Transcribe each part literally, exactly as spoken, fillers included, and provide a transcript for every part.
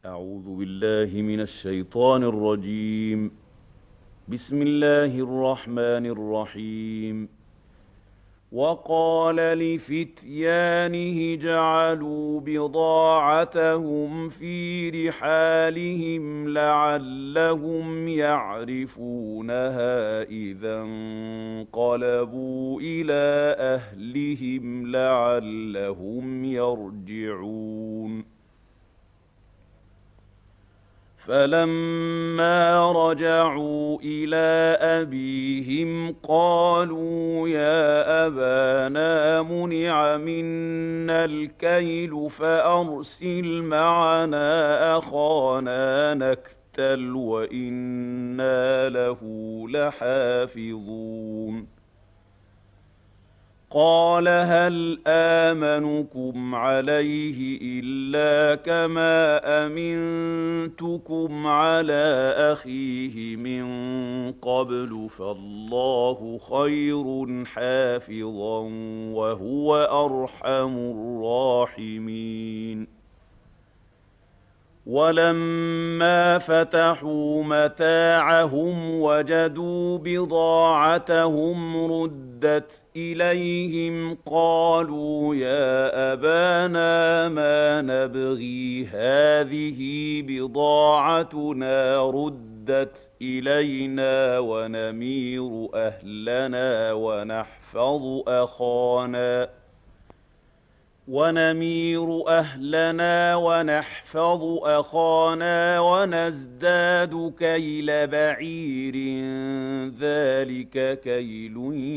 أعوذ بالله من الشيطان الرجيم. بسم الله الرحمن الرحيم. وقال لفتيانه جعلوا بضاعتهم في رحالهم لعلهم يعرفونها إذا انقلبوا إلى أهلهم لعلهم يرجعون. فلما رجعوا إلى أبيهم قالوا يا أبانا منع منا الكيل فأرسل معنا أخانا نكتل وإنا له لحافظون. قال هل آمنكم عليه إلا كما أمنتكم على أخيه من قبل فالله خير حافظا وهو أرحم الراحمين. ولما فتحوا متاعهم وجدوا بضاعتهم ردت إليهم قالوا يا أبانا ما نبغي هذه بضاعتنا ردت إلينا ونمير أهلنا ونحفظ أخانا ونمير أهلنا ونحفظ أخانا ونزداد كيل بعير ذلك كيل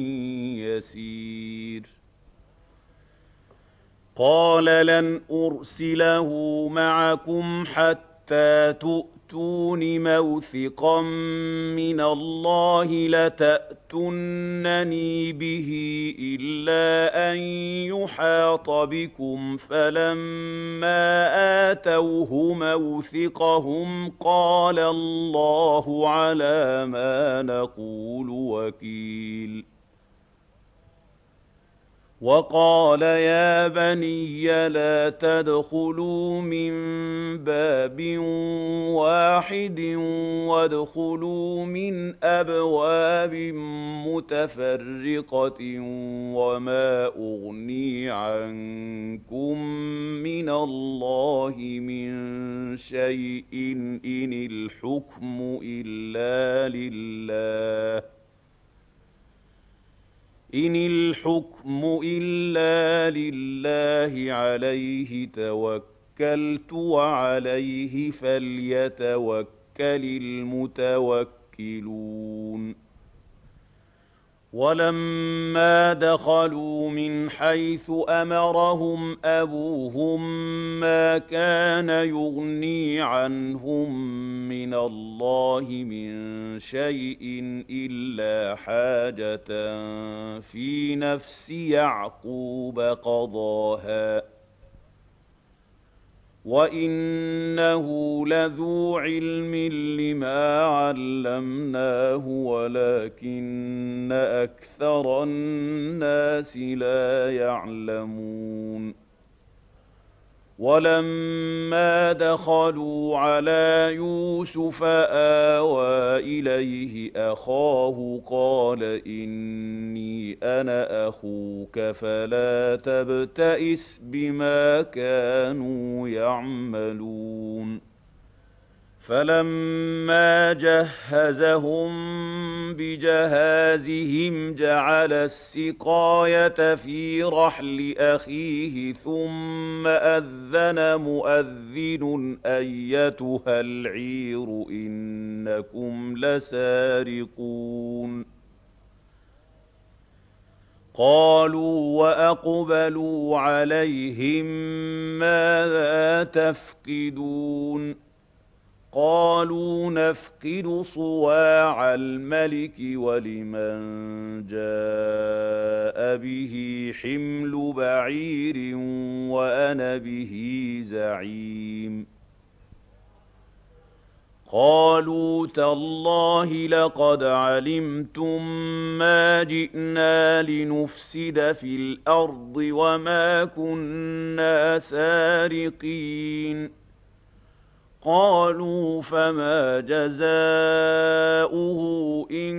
يسير. قال لن أرسله معكم حتى تؤتون موثقا من الله لتأتونني به إلا أن يحاط بكم. فلما آتوه موثقهم قال الله على ما نقول وكيل. وقال يا بني لا تدخلوا من باب واحد وادخلوا من أبواب متفرقة وما أغني عنكم من الله من شيء إن الحكم إلا لله إن الحكم إلا لله عليه توكلت وعليه فليتوكل المتوكلون. ولما دخلوا من حيث أمرهم أبوهم ما كان يغني عنهم من الله من شيء إلا حاجة في نفس يعقوب قضاها وإنه لذو علم لما علمناه ولكن أكثر الناس لا يعلمون. ولما دخلوا على يوسف آوى إليه أخاه قال إني أنا أخوك فلا تبتئس بما كانوا يعملون. فلما جهزهم بجهازهم جعل السقاية في رحل أخيه ثم أذن مؤذن أيتها العير إنكم لسارقون. قالوا وأقبلوا عليهم ماذا تفقدون. قالوا نفقد صواع الملك ولمن جاء به حمل بعير وأنا به زعيم. قالوا تالله لقد علمتم ما جئنا لنفسد في الأرض وما كنا سارقين. قالوا فما جزاؤه إن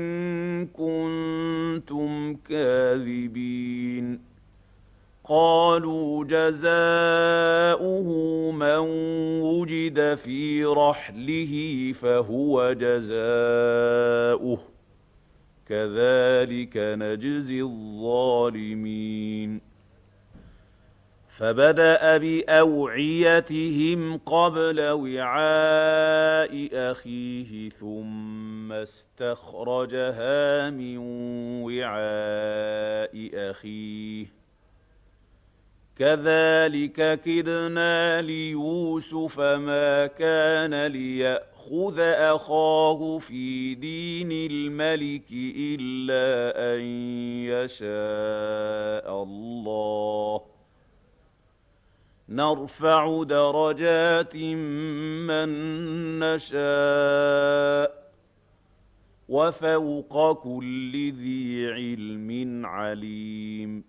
كنتم كاذبين قالوا جزاؤه من وجد في رحله فهو جزاؤه كذلك نجزي الظالمين فبدأ بأوعيتهم قبل وعاء أخيه ثم استخرجها من وعاء أخيه كذلك كدنا ليوسف ما كان ليأخذ أخاه في دين الملك إلا أن يشاء الله نرفع درجات من نشاء وفوق كل ذي علم عليم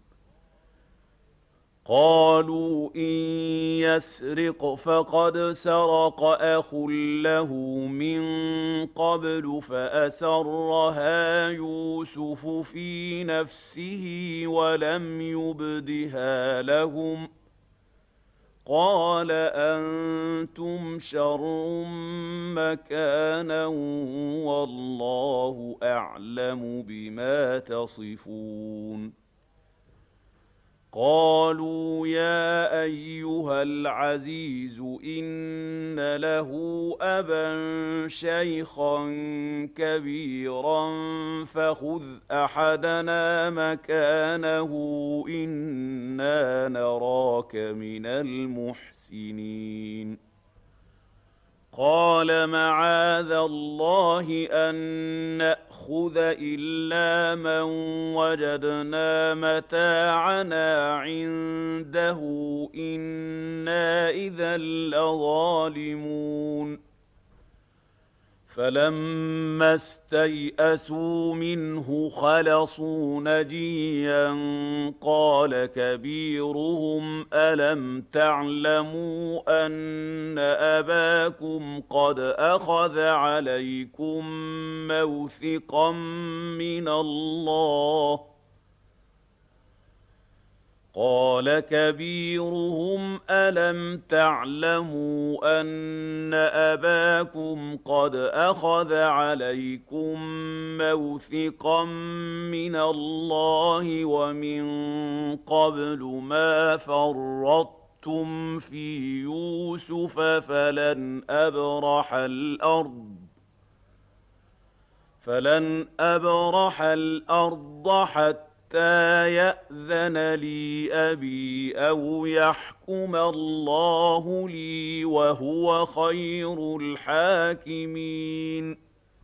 قالوا إن يسرق فقد سرق أخ له من قبل فأسرها يوسف في نفسه ولم يبدها لهم قال أنتم شر مكانا والله أعلم بما تصفون قالوا يا أيها العزيز إن له أبا شيخا كبيرا فخذ أحدنا مكانه إنا نراك من المحسنين قال معاذ الله أن نأخذ إلا من وجدنا متاعنا عنده إنا إذا لظالمون فلما استيئسوا منه خلصوا نجيا قال كبيرهم ألم تعلموا أن أباكم قد أخذ عليكم موثقا من الله قال كبيرهم ألم تعلموا أن أباكم قد أخذ عليكم موثقا من الله ومن قبل ما فرطتم في يوسف فلن أبرح الأرض فلن أبرح الأرض حتى حتى يأذن لي أبي أو يحكم الله لي وهو خير الحاكمين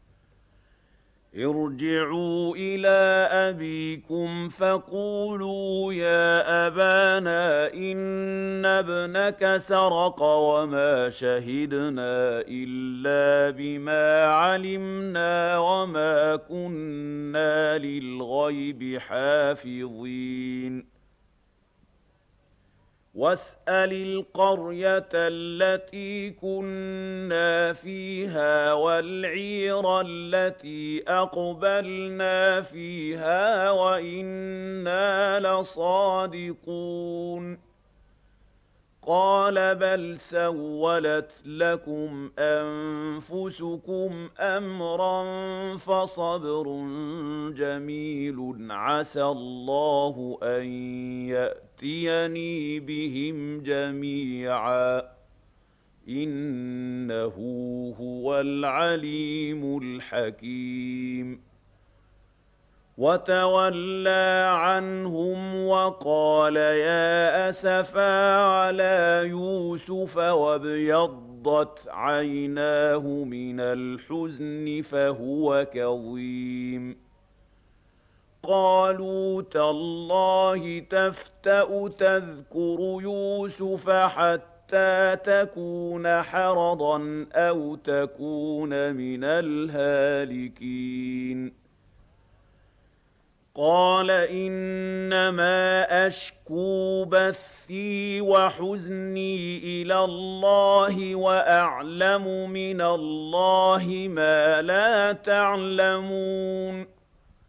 ارجعوا إلى أبيكم فقولوا يا أبانا إن ابنك سرق وما شهدنا إلا بما علمنا وما كنا للغيب حافظين واسأل القرية التي كنا فيها والعير التي أقبلنا فيها وإنا لصادقون قال بل سولت لكم أنفسكم أمرا فصبر جميل عسى الله أن يأتيني بهم جميعا إنه هو العليم الحكيم وتولى عنهم وقال يا أسفا على يوسف وابيضت عيناه من الحزن فهو كظيم قالوا تالله تفتأ تذكر يوسف حتى تكون حرضا أو تكون من الهالكين قال إنما أشكو بثي بثي وحزني إلى الله وأعلم من الله ما لا تعلمون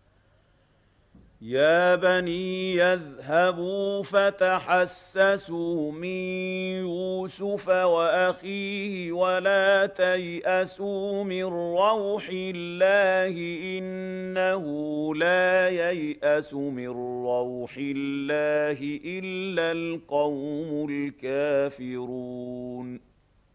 يا بني يذهبوا فتحسسوا من يوسف وأخيه ولا تيأسوا من روح الله إنه لا ييأس من روح الله إلا القوم الكافرون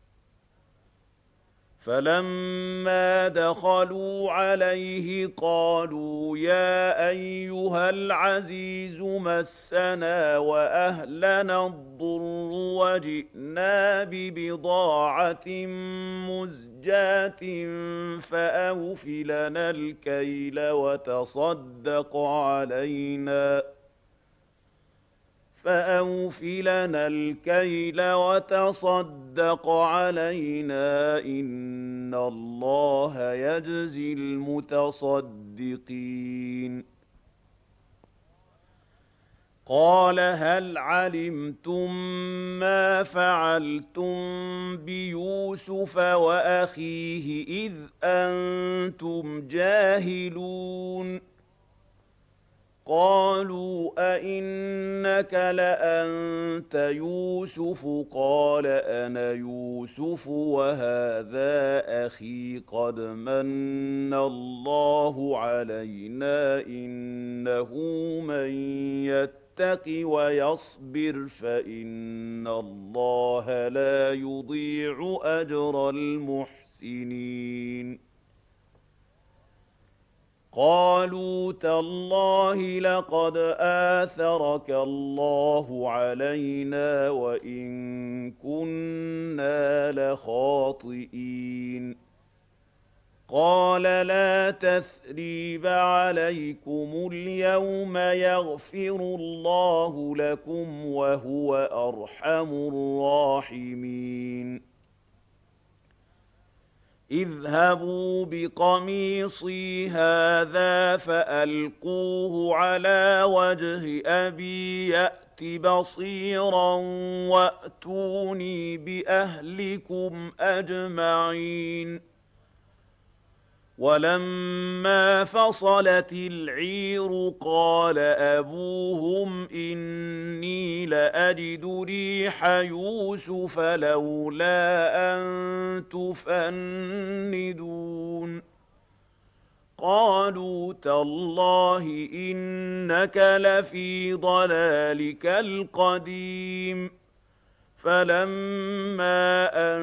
فلما دخلوا عليه قالوا يا أيها العزيز مسنا وأهلنا الضر وجئنا ببضاعة مزجاة فأوف لنا الكيل وتصدق علينا فأوف لنا الكيل وتصدق علينا إن الله يجزي المتصدقين قال هل علمتم ما فعلتم بيوسف وأخيه إذ أنتم جاهلون قالوا أئنك لأنت يوسف قال أنا يوسف وهذا أخي قد من الله علينا إنه من يتق ويصبر فإن الله لا يضيع أجر المحسنين قالوا تالله لقد آثرك الله علينا وإن كنا لخاطئين قال لا تثريب عليكم اليوم يغفر الله لكم وهو أرحم الراحمين اذهبوا بقميصي هذا فألقوه على وجه أبي يأت بصيرا وأتوني بأهلكم أجمعين ولما فصلت العير قال أبوهم إني لأجد ريح يوسف لولا أن تفندون قالوا تالله إنك لفي ضلالك القديم فلما أن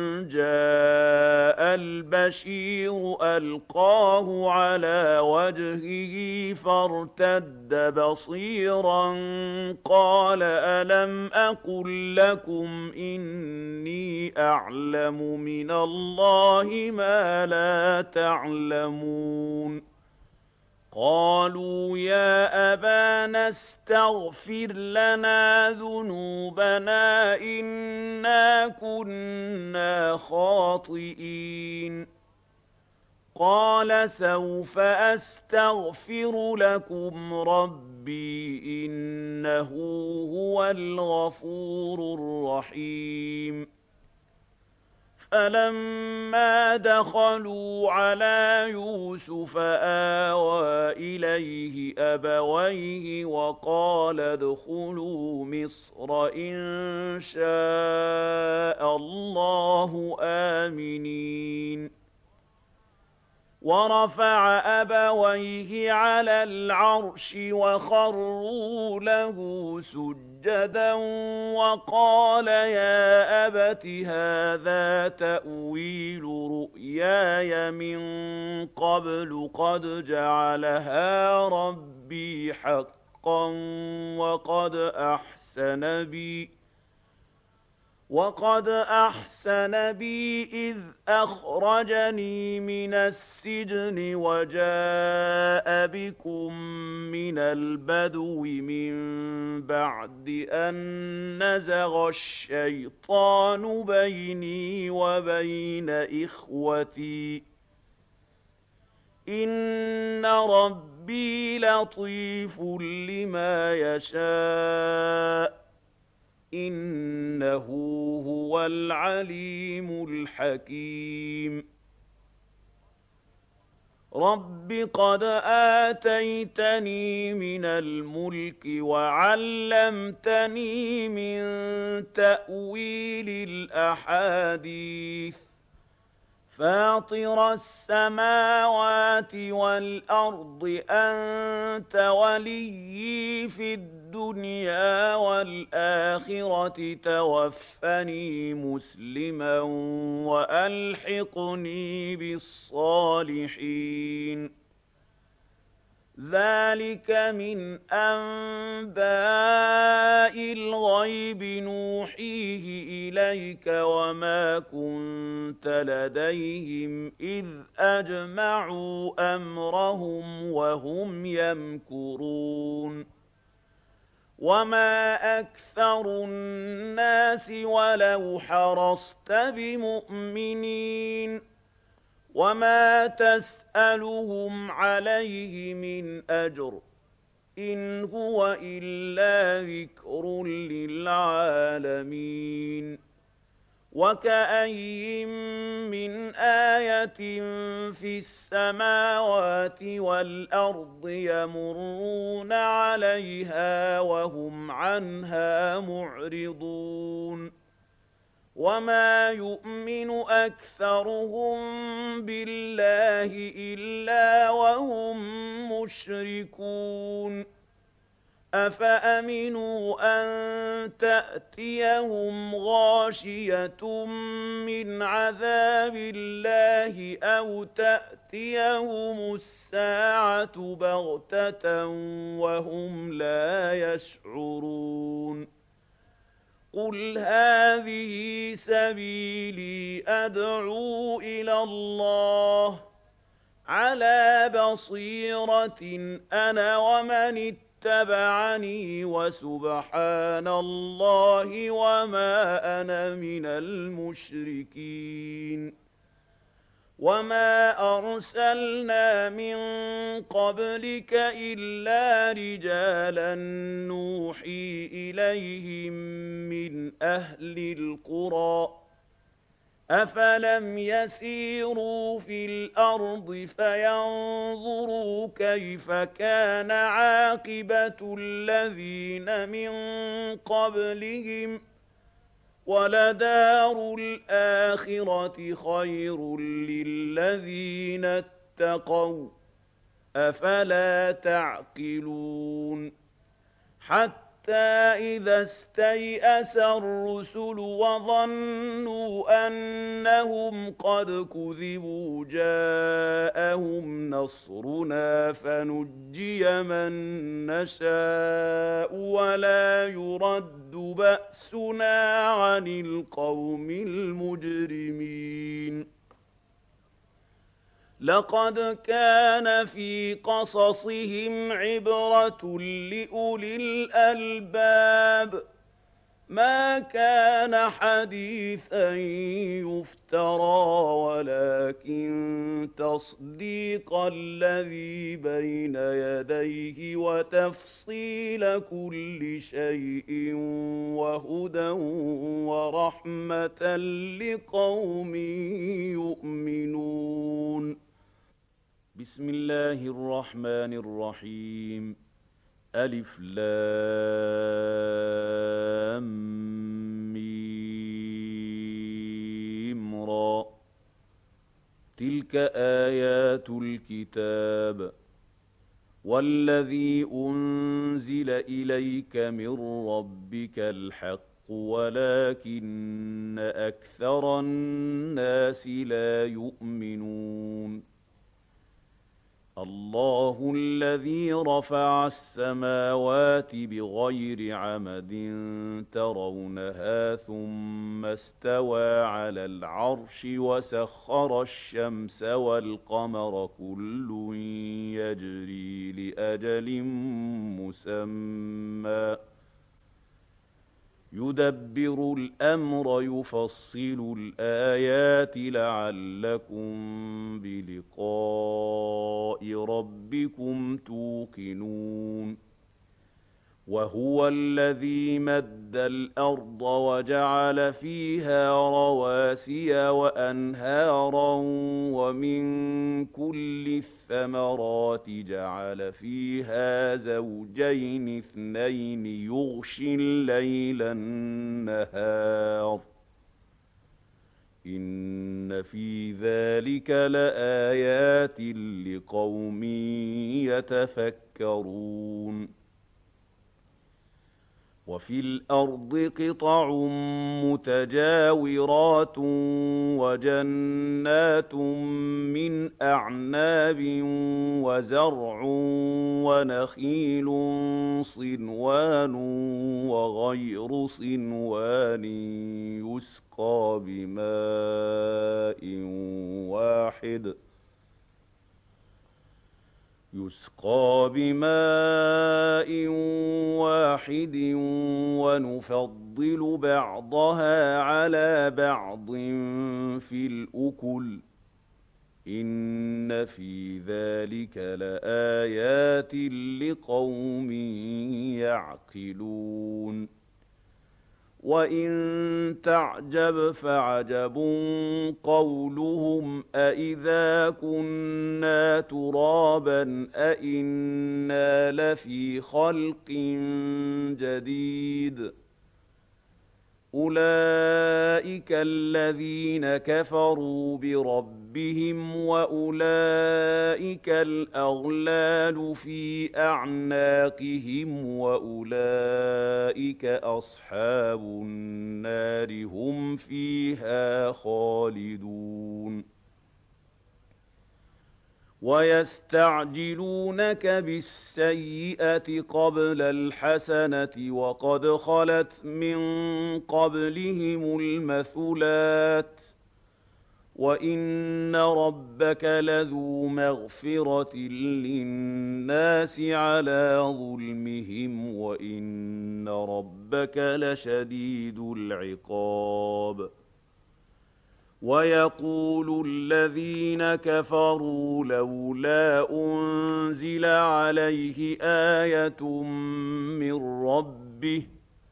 جاء البشير ألقاه على وجهه فارتد بصيرا قال ألم أقل لكم إني أعلم من الله ما لا تعلمون قالوا يا أبانا استغفر لنا ذنوبنا إنا كنا خاطئين قال سوف أستغفر لكم ربي إنه هو الغفور الرحيم فلما دخلوا على يوسف آوى إليه أبويه وقال ادخلوا مصر إن شاء الله آمنين ورفع أبويه على العرش وخروا له سجدا وقال يا أبت هذا تأويل رؤياي من قبل قد جعلها ربي حقا وقد أحسن بي وقد أحسن بي إذ أخرجني من السجن وجاء بكم من البدو من بعد أن نزغ الشيطان بيني وبين إخوتي إن ربي لطيف لما يشاء إنه هو العليم الحكيم رب قد آتيتني من الملك وعلمتني من تأويل الأحاديث فاطر السماوات والأرض أنت وليي في الدنيا والآخرة توفني مسلما وألحقني بالصالحين ذلك من أنباء الغيب نوحيه إليك وما كنت لديهم إذ أجمعوا أمرهم وهم يمكرون وما أكثر الناس ولو حرصت بمؤمنين وما تسألهم عليه من أجر إن هو إلا ذكر للعالمين وكأين من آية في السماوات والأرض يمرون عليها وهم عنها معرضون وما يؤمن أكثرهم بالله إلا وهم مشركون أفأمنوا أن تأتيهم غاشية من عذاب الله أو تأتيهم الساعة بغتة وهم لا يشعرون قل هذه سبيلي أدعو إلى الله على بصيرة أنا ومن اتبعني وسبحان الله وما أنا من المشركين وما أرسلنا من قبلك إلا رجالا نوحي إليهم من أهل القرى أفلم يسيروا في الأرض فينظروا كيف كان عاقبة الذين من قبلهم ولدار الآخرة خير للذين اتقوا أفلا تعقلون حتى إذا استيأس الرسل وظنوا أنهم قد كذبوا جاءهم نصرنا فنجي من نشاء ولا يرد بأسنا عن القوم المجرمين لقد كان في قصصهم عبرة لأولي الألباب ما كان حديثا يفترى ولكن تصديق الذي بين يديه وتفصيل كل شيء وهدى ورحمة لقوم يؤمنون بسم الله الرحمن الرحيم ألف لام ميم را تلك آيات الكتاب والذي أنزل إليك من ربك الحق ولكن أكثر الناس لا يؤمنون الله الذي رفع السماوات بغير عمد ترونها ثم استوى على العرش وسخر الشمس والقمر كل يجري لأجل مسمى يدبر الأمر يفصل الآيات لعلكم بلقاء ربكم توقنون وهو الذي مد الأرض وجعل فيها رواسي وأنهارا ومن كل الثمرات جعل فيها زوجين اثنين يغشي الليل النهار إن في ذلك لآيات لقوم يتفكرون وفي الأرض قطع متجاورات وجنات من أعناب وزرع ونخيل صنوان وغير صنوان يسقى بماء واحد يسقى بماء واحد ونفضل بعضها على بعض في الأكل إن في ذلك لآيات لقوم يعقلون وإن تعجب فعجب قولهم أإذا كنا ترابا أإنا لفي خلق جديد أولئك الذين كفروا بربهم وأولئك الأغلال في أعناقهم وأولئك أصحاب النار هم فيها خالدون ويستعجلونك بالسيئة قبل الحسنة وقد خلت من قبلهم المثلات وإن ربك لذو مغفرة للناس على ظلمهم وإن ربك لشديد العقاب ويقول الذين كفروا لولا أنزل عليه آية من ربه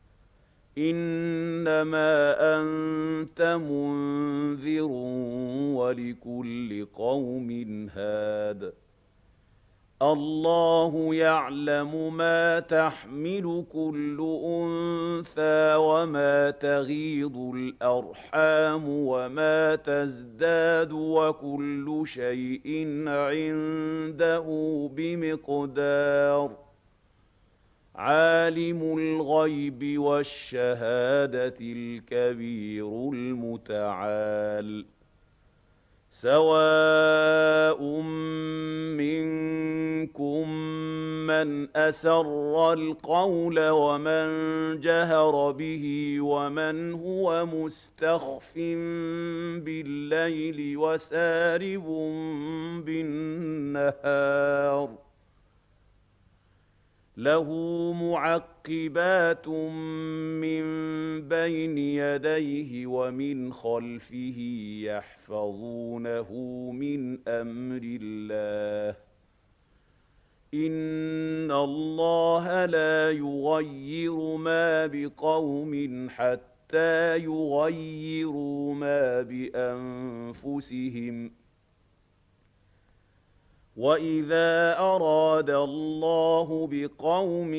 إنما أنت منذر ولكل قوم هاد الله يعلم ما تحمل كل أنثى وما تغيض الأرحام وما تزداد وكل شيء عنده بمقدار عالم الغيب والشهادة الكبير المتعال سواء منكم من أسر القول ومن جهر به ومن هو مستخف بالليل وسارب بالنهار له معقبات من بين يديه ومن خلفه يحفظونه من أمر الله إن الله لا يغير ما بقوم حتى يغيروا ما بأنفسهم وإذا أراد الله بقوم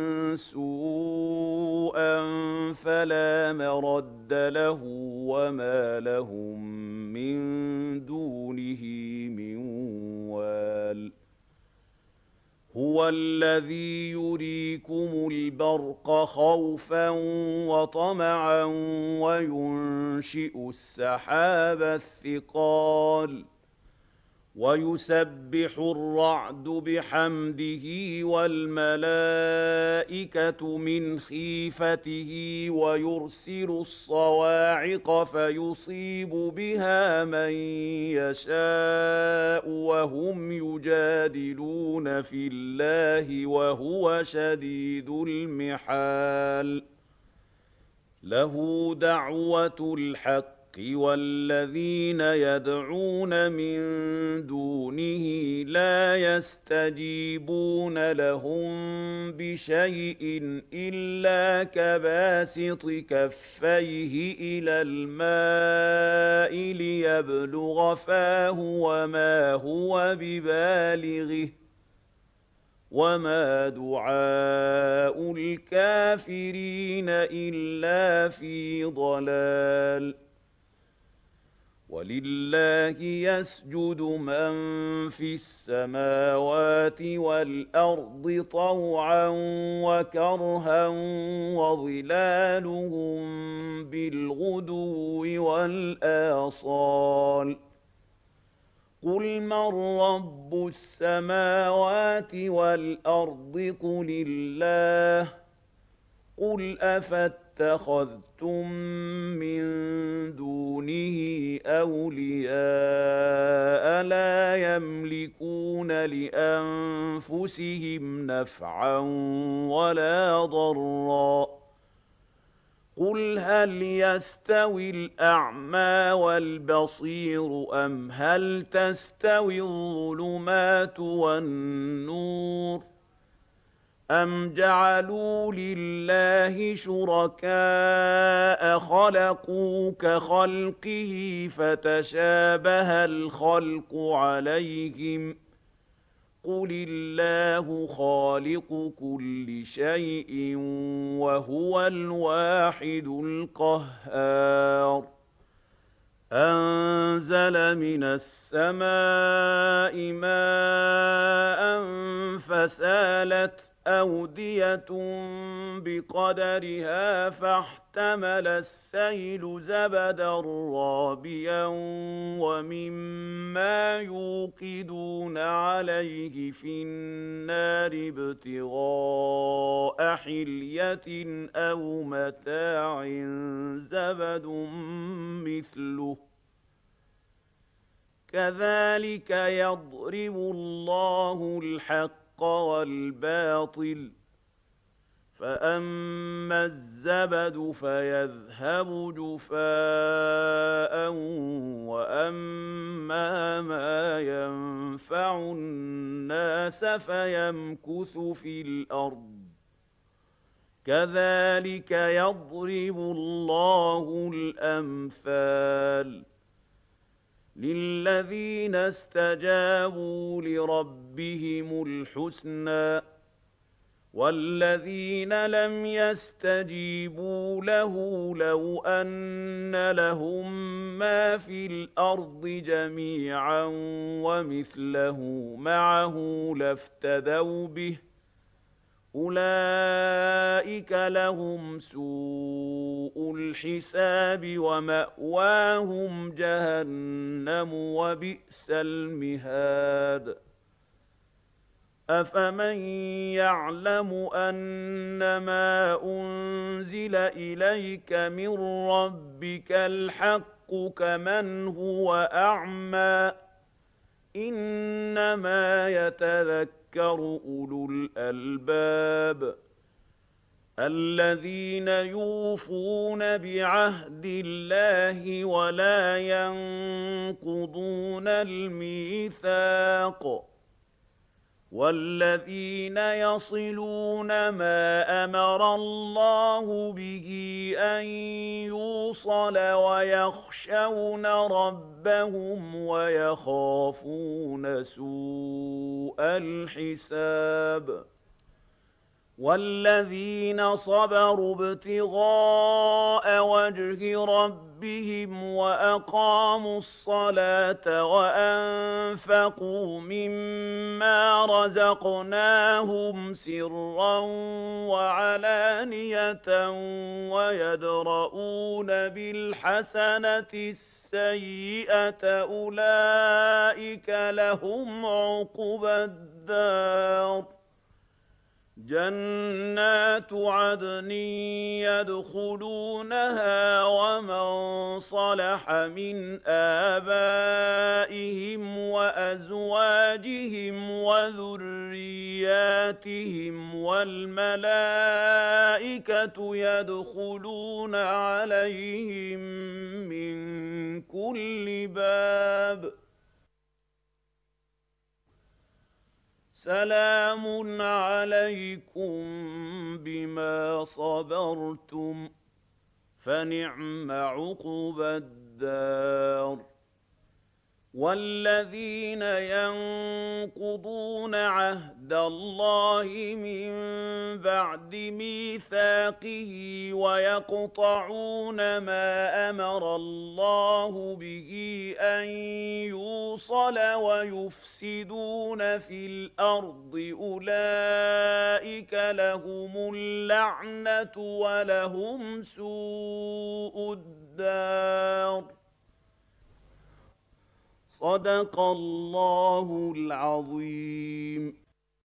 سوءا فلا مرد له وما لهم من دونه من وال هو الذي يريكم البرق خوفا وطمعا وينشئ السحاب الثقال ويسبح الرعد بحمده والملائكة من خيفته ويرسل الصواعق فيصيب بها من يشاء وهم يجادلون في الله وهو شديد المحال له دعوة الحق والذين يدعون من دونه لا يستجيبون لهم بشيء إلا كباسط كفيه إلى الماء ليبلغ فاه وما هو ببالغه وما دعاء الكافرين إلا في ضلال ولله يسجد من في السماوات والأرض طوعا وكرها وظلالهم بالغدو والآصال قل من رب السماوات والأرض قل الله قل أفاتخذتم من دونه أولياء لا يملكون لأنفسهم نفعا ولا ضرا قل هل يستوي الأعمى والبصير أم هل تستوي الظلمات والنور أم جعلوا لله شركاء خلقوا كخلقه فتشابه الخلق عليهم قل الله خالق كل شيء وهو الواحد القهار أنزل من السماء ماء فسالت أودية بقدرها فاحتمل السيل زبدا رابيا ومما يوقدون عليه في النار ابتغاء حلية أو متاع زبد مثله كذلك يضرب الله الحق والباطل فأما الزبد فيذهب جفاء وأما ما ينفع الناس فيمكث في الأرض كذلك يضرب الله الأمثال للذين استجابوا لربهم الحسنى والذين لم يستجيبوا له لو أن لهم ما في الأرض جميعا ومثله معه لافتدوا به أولئك لهم سوء الحساب ومأواهم جهنم وبئس المهاد أفمن يعلم أنما أنزل إليك من ربك الحق كمن هو أعمى إنما يتذكر أولو الألباب الذين يوفون بعهد الله ولا ينقضون الميثاق والذين يصلون ما أمر الله به أن يوصل ويخشون ربهم ويخافون سوء الحساب والذين صبروا ابتغاء وجه ربهم وأقاموا الصلاة وأنفقوا مما رزقناهم سرا وعلانية ويدرؤون بالحسنة السيئة أولئك لهم عقبى الدار جنات عدن يدخلونها ومن صلح من آبائهم وأزواجهم وذرياتهم والملائكة يدخلون عليهم من كل باب سلام عليكم بما صبرتم فنعم عقبى الدار والذين ينقضون عهد الله من بعد ميثاقه ويقطعون ما أمر الله به أن يوصل ويفسدون في الأرض أولئك لهم اللعنة ولهم سوء الدار صدق الله العظيم.